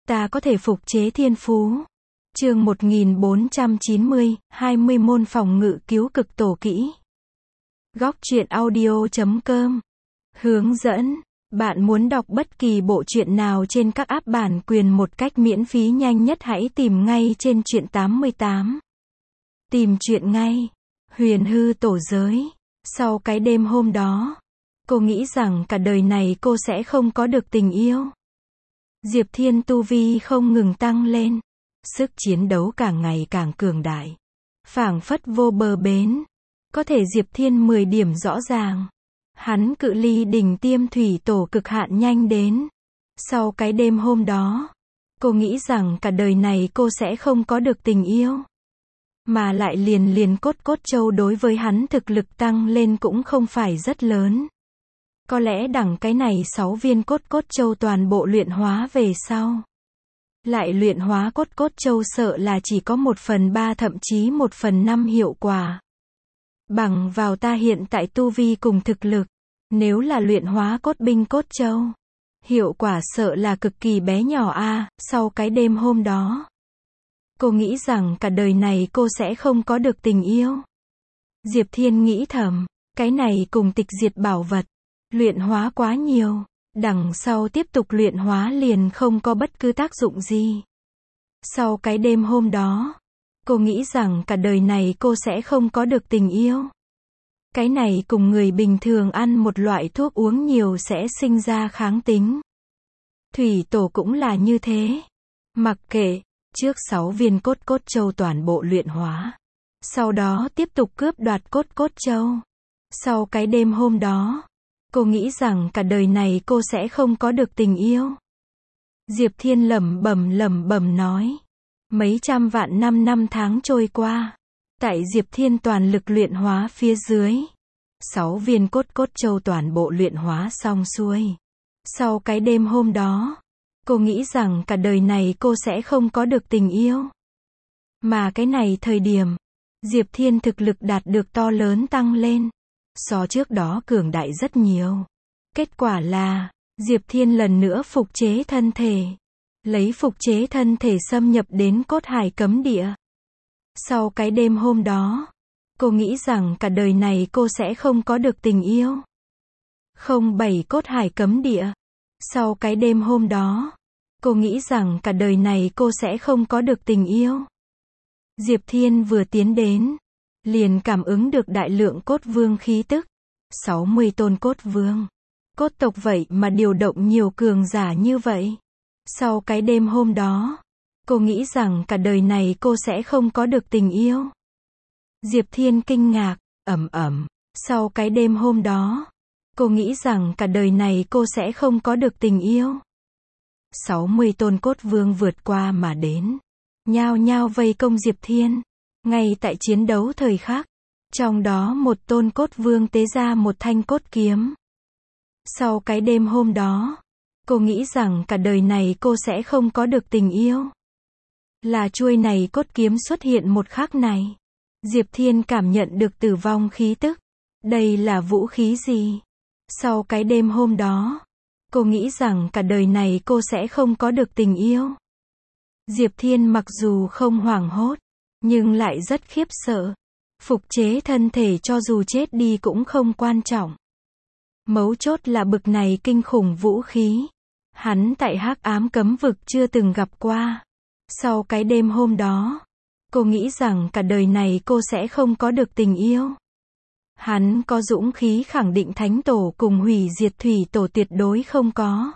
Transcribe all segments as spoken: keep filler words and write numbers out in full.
Ta có thể phục chế thiên phú. Chương một nghìn bốn trăm chín mươi, hai mươi môn phòng ngự cứu cực tổ kỹ. Góc truyện audio chấm com. Hướng dẫn. Bạn muốn đọc bất kỳ bộ truyện nào trên các app bản quyền một cách miễn phí nhanh nhất, hãy tìm ngay trên truyện tám mươi tám. Tìm truyện ngay. Huyền hư tổ giới. Sau cái đêm hôm đó, cô nghĩ rằng cả đời này cô sẽ không có được tình yêu. Diệp Thiên tu vi không ngừng tăng lên, sức chiến đấu càng ngày càng cường đại, phảng phất vô bờ bến. Có thể Diệp Thiên mười điểm rõ ràng, hắn cự ly đỉnh tiêm thủy tổ cực hạn nhanh đến. Sau cái đêm hôm đó, cô nghĩ rằng cả đời này cô sẽ không có được tình yêu. Mà lại liền liền cốt cốt châu đối với hắn thực lực tăng lên cũng không phải rất lớn. Có lẽ đẳng cái này sáu viên cốt cốt châu toàn bộ luyện hóa về sau, lại luyện hóa cốt cốt châu sợ là chỉ có một phần ba thậm chí một phần năm hiệu quả. Bằng vào ta hiện tại tu vi cùng thực lực, nếu là luyện hóa cốt binh cốt châu, hiệu quả sợ là cực kỳ bé nhỏ a. À, sau cái đêm hôm đó, cô nghĩ rằng cả đời này cô sẽ không có được tình yêu. Diệp Thiên nghĩ thầm, cái này cùng tịch diệt bảo vật, luyện hóa quá nhiều, đằng sau tiếp tục luyện hóa liền không có bất cứ tác dụng gì. Sau cái đêm hôm đó, cô nghĩ rằng cả đời này cô sẽ không có được tình yêu. Cái này cùng người bình thường ăn một loại thuốc uống nhiều sẽ sinh ra kháng tính. Thủy tổ cũng là như thế. Mặc kệ, trước sáu viên cốt cốt châu toàn bộ luyện hóa, sau đó tiếp tục cướp đoạt cốt cốt châu. Sau cái đêm hôm đó, cô nghĩ rằng cả đời này cô sẽ không có được tình yêu. Diệp Thiên lẩm bẩm lẩm bẩm nói. Mấy trăm vạn năm năm tháng trôi qua, tại Diệp Thiên toàn lực luyện hóa phía dưới, sáu viên cốt cốt châu toàn bộ luyện hóa xong xuôi. Sau cái đêm hôm đó, cô nghĩ rằng cả đời này cô sẽ không có được tình yêu. Mà cái này thời điểm, Diệp Thiên thực lực đạt được to lớn tăng lên, so trước đó cường đại rất nhiều. Kết quả là, Diệp Thiên lần nữa phục chế thân thể, lấy phục chế thân thể xâm nhập đến cốt hải cấm địa. Sau cái đêm hôm đó, cô nghĩ rằng cả đời này cô sẽ không có được tình yêu. Không bảy cốt hải cấm địa. Sau cái đêm hôm đó, cô nghĩ rằng cả đời này cô sẽ không có được tình yêu. Diệp Thiên vừa tiến đến, liền cảm ứng được đại lượng cốt vương khí tức. sáu mươi tôn cốt vương. Cốt tộc vậy mà điều động nhiều cường giả như vậy. Sau cái đêm hôm đó, cô nghĩ rằng cả đời này cô sẽ không có được tình yêu. Diệp Thiên kinh ngạc, ầm ầm. Sau cái đêm hôm đó, cô nghĩ rằng cả đời này cô sẽ không có được tình yêu. sáu mươi tôn cốt vương vượt qua mà đến, nhao nhao vây công Diệp Thiên. Ngay tại chiến đấu thời khắc, trong đó một tôn cốt vương tế ra một thanh cốt kiếm. Sau cái đêm hôm đó, cô nghĩ rằng cả đời này cô sẽ không có được tình yêu. Là chuôi này cốt kiếm xuất hiện một khắc này, Diệp Thiên cảm nhận được tử vong khí tức. Đây là vũ khí gì? Sau cái đêm hôm đó, cô nghĩ rằng cả đời này cô sẽ không có được tình yêu. Diệp Thiên mặc dù không hoảng hốt, nhưng lại rất khiếp sợ. Phục chế thân thể cho dù chết đi cũng không quan trọng. Mấu chốt là bực này kinh khủng vũ khí, hắn tại hắc ám cấm vực chưa từng gặp qua. Sau cái đêm hôm đó, cô nghĩ rằng cả đời này cô sẽ không có được tình yêu. Hắn có dũng khí khẳng định thánh tổ cùng hủy diệt thủy tổ tuyệt đối không có.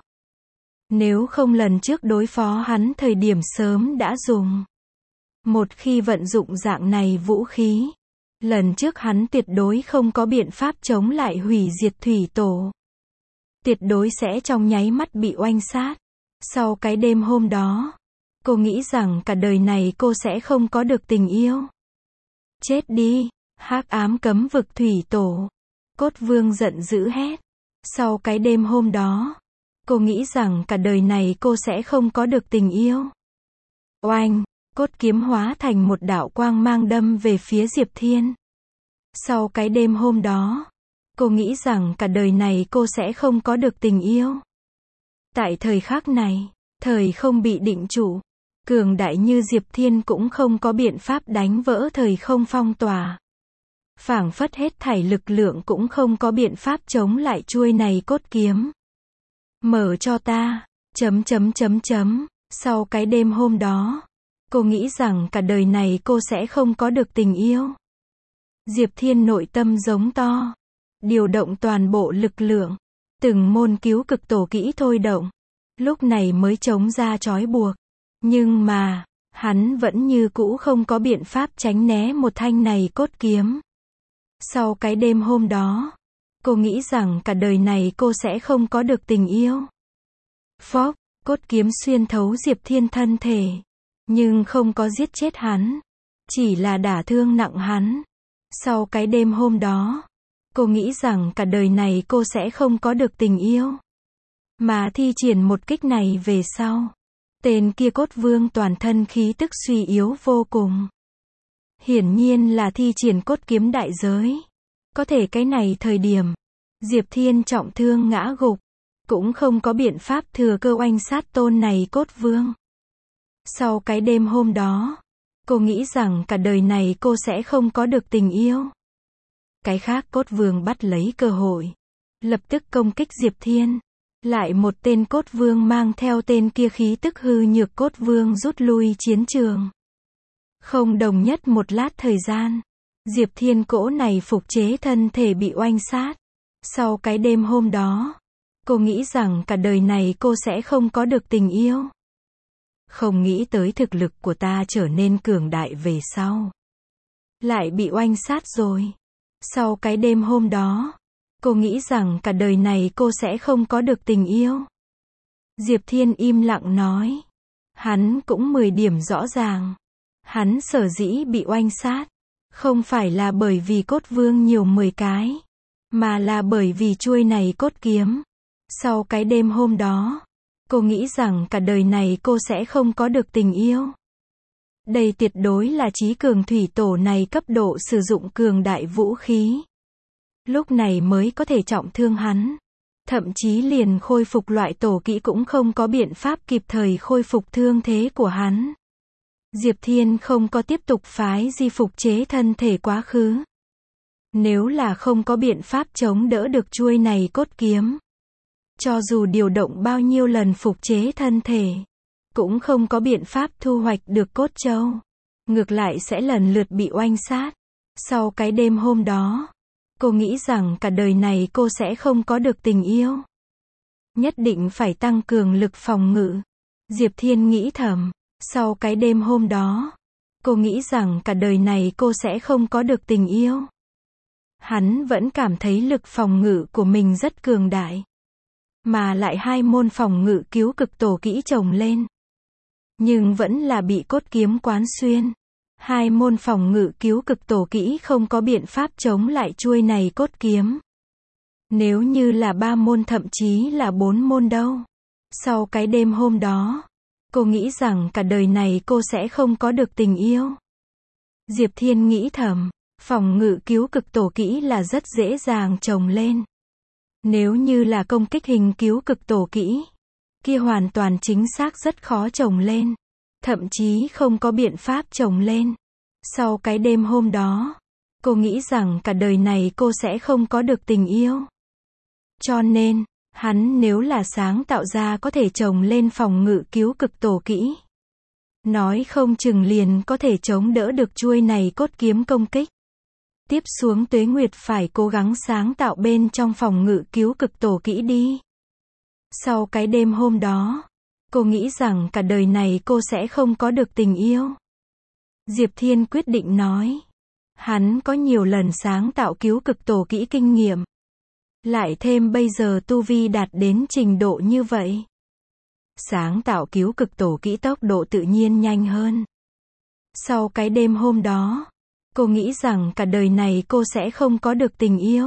Nếu không lần trước đối phó hắn thời điểm sớm đã dùng. Một khi vận dụng dạng này vũ khí, lần trước hắn tuyệt đối không có biện pháp chống lại hủy diệt thủy tổ. Tuyệt đối sẽ trong nháy mắt bị oanh sát. Sau cái đêm hôm đó, cô nghĩ rằng cả đời này cô sẽ không có được tình yêu. Chết đi, hắc ám cấm vực thủy tổ. Cốt vương giận dữ hét. Sau cái đêm hôm đó, cô nghĩ rằng cả đời này cô sẽ không có được tình yêu. Oanh, cốt kiếm hóa thành một đạo quang mang đâm về phía Diệp Thiên. Sau cái đêm hôm đó, cô nghĩ rằng cả đời này cô sẽ không có được tình yêu. Tại thời khắc này, Thời không bị định trụ. Cường đại như Diệp Thiên cũng không có biện pháp đánh vỡ thời không phong tỏa. Phảng phất hết thảy lực lượng cũng không có biện pháp chống lại chuôi này cốt kiếm. Mở cho ta, chấm chấm chấm chấm, sau cái đêm hôm đó, cô nghĩ rằng cả đời này cô sẽ không có được tình yêu. Diệp Thiên nội tâm giống to, điều động toàn bộ lực lượng, từng môn cứu cực tổ kỹ thôi động, lúc này mới chống ra trói buộc. Nhưng mà, hắn vẫn như cũ không có biện pháp tránh né một thanh này cốt kiếm. Sau cái đêm hôm đó, cô nghĩ rằng cả đời này cô sẽ không có được tình yêu. Phốc, cốt kiếm xuyên thấu Diệp Thiên thân thể, nhưng không có giết chết hắn, chỉ là đả thương nặng hắn. Sau cái đêm hôm đó, cô nghĩ rằng cả đời này cô sẽ không có được tình yêu. Mà thi triển một kích này về sau, tên kia cốt vương toàn thân khí tức suy yếu vô cùng. Hiển nhiên là thi triển cốt kiếm đại giới. Có thể cái này thời điểm, Diệp Thiên trọng thương ngã gục, cũng không có biện pháp thừa cơ oanh sát tôn này cốt vương. Sau cái đêm hôm đó, cô nghĩ rằng cả đời này cô sẽ không có được tình yêu. Cái khác cốt vương bắt lấy cơ hội, lập tức công kích Diệp Thiên. Lại một tên cốt vương mang theo tên kia khí tức hư nhược cốt vương rút lui chiến trường. Không đồng nhất một lát thời gian, Diệp Thiên cỗ này phục chế thân thể bị oanh sát. Sau cái đêm hôm đó, cô nghĩ rằng cả đời này cô sẽ không có được tình yêu. Không nghĩ tới thực lực của ta trở nên cường đại về sau. Lại bị oanh sát rồi. Sau cái đêm hôm đó, cô nghĩ rằng cả đời này cô sẽ không có được tình yêu. Diệp Thiên im lặng nói. Hắn cũng mười điểm rõ ràng. Hắn sở dĩ bị oanh sát, không phải là bởi vì cốt vương nhiều mười cái, mà là bởi vì chuôi này cốt kiếm. Sau cái đêm hôm đó, cô nghĩ rằng cả đời này cô sẽ không có được tình yêu. Đây tuyệt đối là trí cường thủy tổ này cấp độ sử dụng cường đại vũ khí. Lúc này mới có thể trọng thương hắn. Thậm chí liền khôi phục loại tổ kỹ cũng không có biện pháp kịp thời khôi phục thương thế của hắn. Diệp Thiên không có tiếp tục phái di phục chế thân thể quá khứ. Nếu là không có biện pháp chống đỡ được chuôi này cốt kiếm, cho dù điều động bao nhiêu lần phục chế thân thể, cũng không có biện pháp thu hoạch được cốt châu. Ngược lại sẽ lần lượt bị oanh sát. Sau cái đêm hôm đó, cô nghĩ rằng cả đời này cô sẽ không có được tình yêu. Nhất định phải tăng cường lực phòng ngự. Diệp Thiên nghĩ thầm. Sau cái đêm hôm đó, cô nghĩ rằng cả đời này cô sẽ không có được tình yêu. Hắn vẫn cảm thấy lực phòng ngự của mình rất cường đại. Mà lại hai môn phòng ngự cứu cực tổ kỹ chồng lên. Nhưng vẫn là bị cốt kiếm quán xuyên. Hai môn phòng ngự cứu cực tổ kỹ không có biện pháp chống lại chuôi này cốt kiếm. Nếu như là ba môn thậm chí là bốn môn đâu. Sau cái đêm hôm đó, cô nghĩ rằng cả đời này cô sẽ không có được tình yêu. Diệp Thiên nghĩ thầm, phòng ngự cứu cực tổ kỹ là rất dễ dàng chồng lên. Nếu như là công kích hình cứu cực tổ kỹ, kia hoàn toàn chính xác rất khó chồng lên. Thậm chí không có biện pháp chồng lên. Sau cái đêm hôm đó, cô nghĩ rằng cả đời này cô sẽ không có được tình yêu. Cho nên, hắn nếu là sáng tạo ra có thể chồng lên phòng ngự cứu cực tổ kỹ, nói không chừng liền có thể chống đỡ được chuôi này cốt kiếm công kích. Tiếp xuống Tuế Nguyệt phải cố gắng sáng tạo bên trong phòng ngự cứu cực tổ kỹ đi. Sau cái đêm hôm đó, cô nghĩ rằng cả đời này cô sẽ không có được tình yêu. Diệp Thiên quyết định nói. Hắn có nhiều lần sáng tạo cứu cực tổ kỹ kinh nghiệm. Lại thêm bây giờ tu vi đạt đến trình độ như vậy. Sáng tạo cứu cực tổ kỹ tốc độ tự nhiên nhanh hơn. Sau cái đêm hôm đó, cô nghĩ rằng cả đời này cô sẽ không có được tình yêu.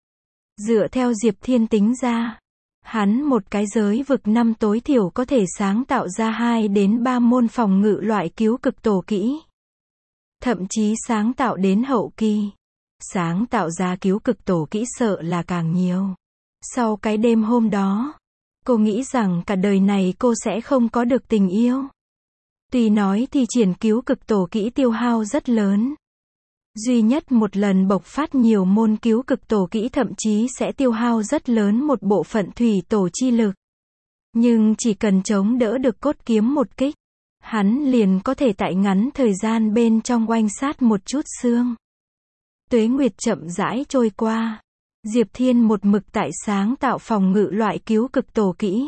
Dựa theo Diệp Thiên tính ra, hắn một cái giới vực năm tối thiểu có thể sáng tạo ra hai đến ba môn phòng ngự loại cứu cực tổ kỹ. Thậm chí sáng tạo đến hậu kỳ. Sáng tạo ra cứu cực tổ kỹ sợ là càng nhiều. Sau cái đêm hôm đó, Cô nghĩ rằng cả đời này cô sẽ không có được tình yêu. Tuy nói thì triển cứu cực tổ kỹ tiêu hao rất lớn. Duy nhất một lần bộc phát nhiều môn cứu cực tổ kỹ thậm chí sẽ tiêu hao rất lớn một bộ phận thủy tổ chi lực. Nhưng chỉ cần chống đỡ được cốt kiếm một kích, hắn liền có thể tại ngắn thời gian bên trong oanh sát một chút xương. Tuế nguyệt chậm rãi trôi qua. Diệp Thiên một mực tại sáng tạo phòng ngự loại cứu cực tổ kỹ.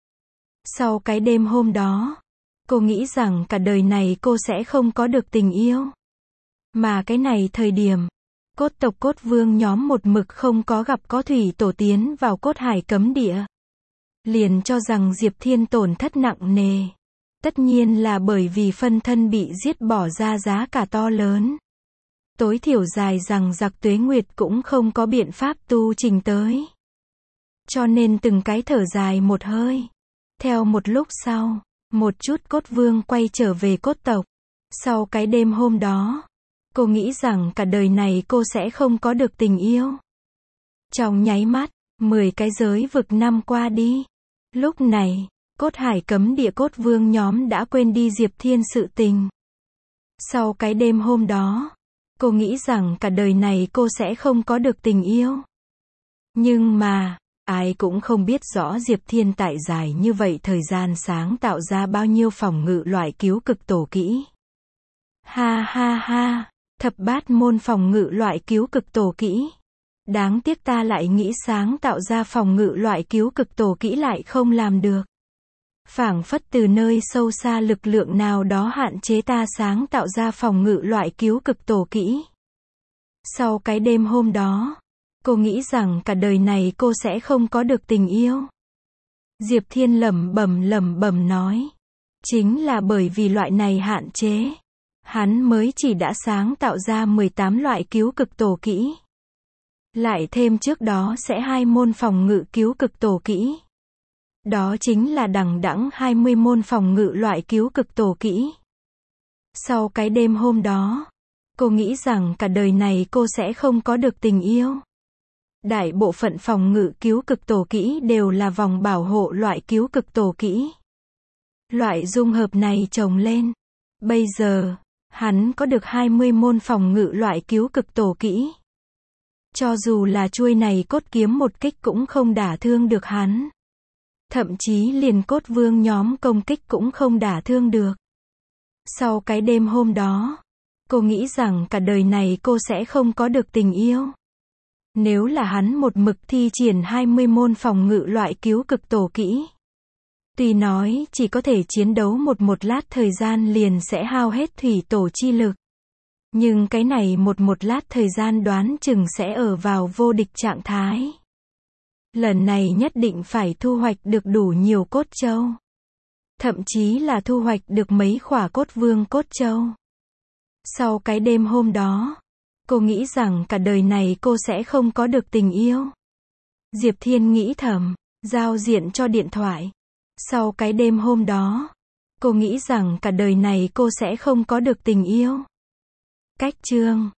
Sau cái đêm hôm đó, cô nghĩ rằng cả đời này cô sẽ không có được tình yêu. Mà cái này thời điểm, cốt tộc cốt vương nhóm một mực không có gặp có thủy tổ tiến vào cốt hải cấm địa. Liền cho rằng Diệp Thiên tổn thất nặng nề. Tất nhiên là bởi vì phân thân bị giết bỏ ra giá cả to lớn. Tối thiểu dài rằng giặc tuế nguyệt cũng không có biện pháp tu trình tới. Cho nên từng cái thở dài một hơi. Theo một lúc sau, một chút cốt vương quay trở về cốt tộc. Sau cái đêm hôm đó, cô nghĩ rằng cả đời này cô sẽ không có được tình yêu. Trong nháy mắt, mười cái giới vực năm qua đi. Lúc này, cốt hải cấm địa cốt vương nhóm đã quên đi Diệp Thiên sự tình. Sau cái đêm hôm đó, cô nghĩ rằng cả đời này cô sẽ không có được tình yêu. Nhưng mà, ai cũng không biết rõ Diệp Thiên tại dài như vậy thời gian sáng tạo ra bao nhiêu phòng ngự loại cứu cực tổ kỹ. Ha ha ha, thập bát môn phòng ngự loại cứu cực tổ kỹ. Đáng tiếc ta lại nghĩ sáng tạo ra phòng ngự loại cứu cực tổ kỹ lại không làm được. Phảng phất từ nơi sâu xa lực lượng nào đó hạn chế ta sáng tạo ra phòng ngự loại cứu cực tổ kỹ. Sau cái đêm hôm đó, cô nghĩ rằng cả đời này cô sẽ không có được tình yêu. Diệp Thiên lẩm bẩm lẩm bẩm nói. Chính là bởi vì loại này hạn chế, hắn mới chỉ đã sáng tạo ra mười tám loại cứu cực tổ kỹ. Lại thêm trước đó sẽ hai môn phòng ngự cứu cực tổ kỹ. Đó chính là đằng đẵng hai mươi môn phòng ngự loại cứu cực tổ kỹ. Sau cái đêm hôm đó, cô nghĩ rằng cả đời này cô sẽ không có được tình yêu. Đại bộ phận phòng ngự cứu cực tổ kỹ đều là vòng bảo hộ loại cứu cực tổ kỹ. Loại dung hợp này chồng lên. Bây giờ, hắn có được hai mươi môn phòng ngự loại cứu cực tổ kỹ. Cho dù là chuôi này cốt kiếm một kích cũng không đả thương được hắn. Thậm chí liền cốt vương nhóm công kích cũng không đả thương được. Sau cái đêm hôm đó, cô nghĩ rằng cả đời này cô sẽ không có được tình yêu. Nếu là hắn một mực thi triển hai mươi môn phòng ngự loại cứu cực tổ kỹ. Tuy nói chỉ có thể chiến đấu một một lát thời gian liền sẽ hao hết thủy tổ chi lực. Nhưng cái này một một lát thời gian đoán chừng sẽ ở vào vô địch trạng thái. Lần này nhất định phải thu hoạch được đủ nhiều cốt châu. Thậm chí là thu hoạch được mấy khỏa cốt vương cốt châu. Sau cái đêm hôm đó, cô nghĩ rằng cả đời này cô sẽ không có được tình yêu. Diệp Thiên nghĩ thầm, giao diện cho điện thoại. Sau cái đêm hôm đó, cô nghĩ rằng cả đời này cô sẽ không có được tình yêu. Cách chương